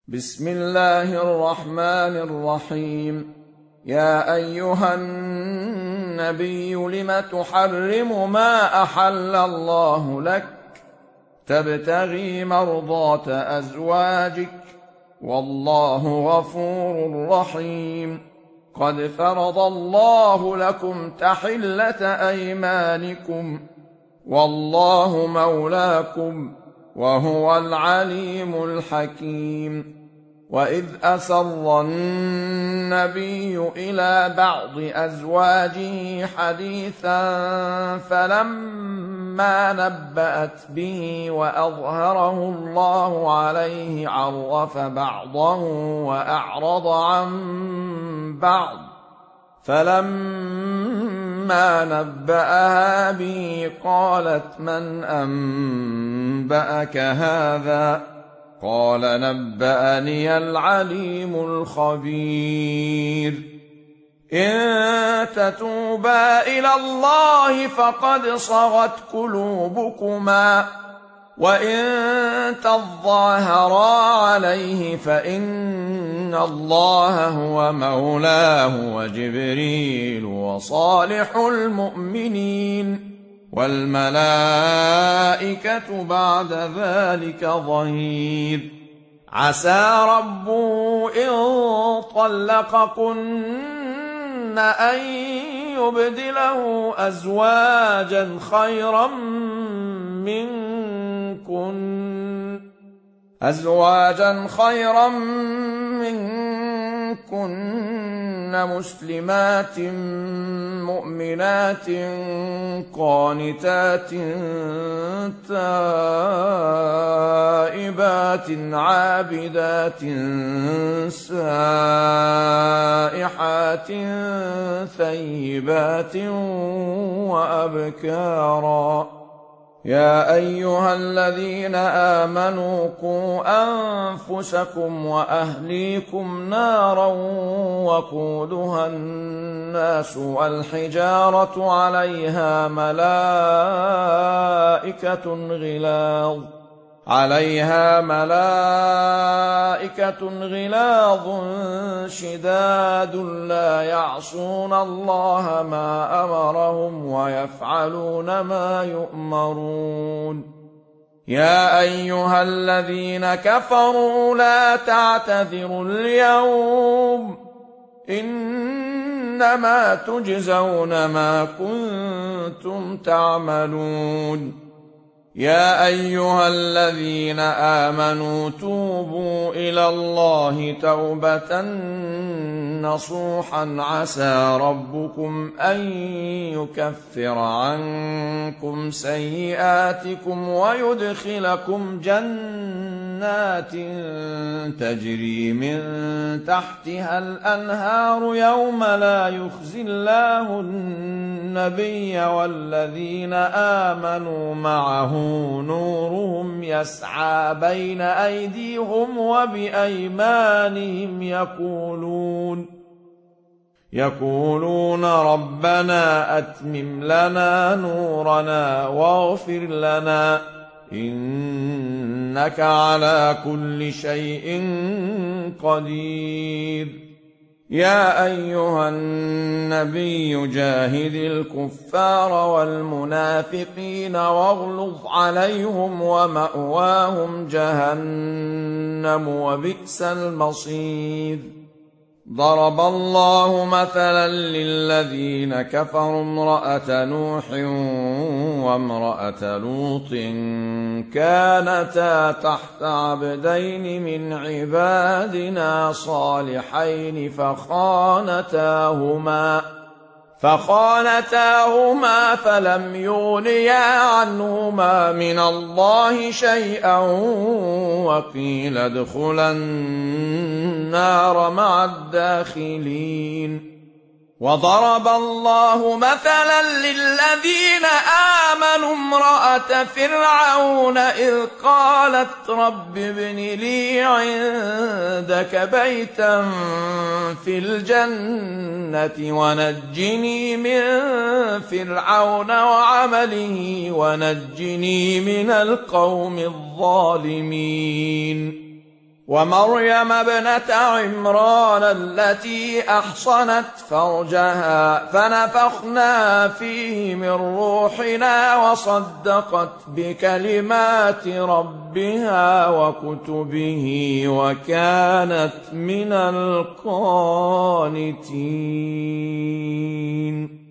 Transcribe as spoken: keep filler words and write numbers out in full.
بسم الله الرحمن الرحيم. يا أيها النبي لم تحرم ما أحل الله لك تبتغي مرضات أزواجك والله غفور رحيم. قد فرض الله لكم تحلة أيمانكم والله مولاكم وهو العليم الحكيم. وإذ أسر النبي إلى بعض أزواجه حديثا فلما نبأت به وأظهره الله عليه عرف بعضه وأعرض عن بعض، فلما نبأها به قالت من أنبأك هذا؟ قال نبأني العليم الخبير. إن تتوبا إلى الله فقد صغت قلوبكما وإن تظاهرا عليه فإن الله هو مولاه وجبريل وصالح المؤمنين والملائكة بعد ذلك ظهير. عسى ربه إن طلقكن أن يبدله أزواجا خيرا منكن أزواجا خيرا منكن مسلمات مؤمنات قانتات تائبات عابدات سائحات ثيبات وأبكارا. يا أيها الذين آمنوا قوا أنفسكم وأهليكم نارا وقودها الناس والحجارة عليها ملائكة غلاظ عليها ملائكة غلاظ شداد لا يعصون الله ما أمرهم ويفعلون ما يؤمرون. يا أيها الذين كفروا لا تعتذروا اليوم إنما تجزون ما كنتم تعملون. يا أيها الذين آمنوا توبوا إلى الله توبة نصوحا عسى ربكم أن يكفر عنكم سيئاتكم ويدخلكم جنات تجري من تحتها الأنهار يوم لا يخزي الله النبي والذين آمنوا معه نورهم يسعى بين أيديهم وبأيمانهم يقولون يقولون ربنا أتمم لنا نورنا واغفر لنا إنك على كل شيء قدير. يا أيها النبي جاهد الكفار والمنافقين واغلظ عليهم ومأواهم جهنم وبئس المصير. ضرب الله مثلا للذين كفروا امرأة نوح وامرأة لوط كانتا تحت عبدين من عبادنا صالحين فخانتاهما فخانتاهما فلم يغنيا عنهما من الله شيئا وقيل ادخلا النار مع الداخلين. وضرب الله مثلا للذين آمنوا امرأة فرعون إذ قالت رب ابن لي عندك بيتا في الجنة ونجني من فرعون وعمله ونجني من القوم الظالمين. ومريم ابنة عمران التي أحصنت فرجها فنفخنا فيه من روحنا وصدقت بكلمات ربها وكتبه وكانت من القانتين.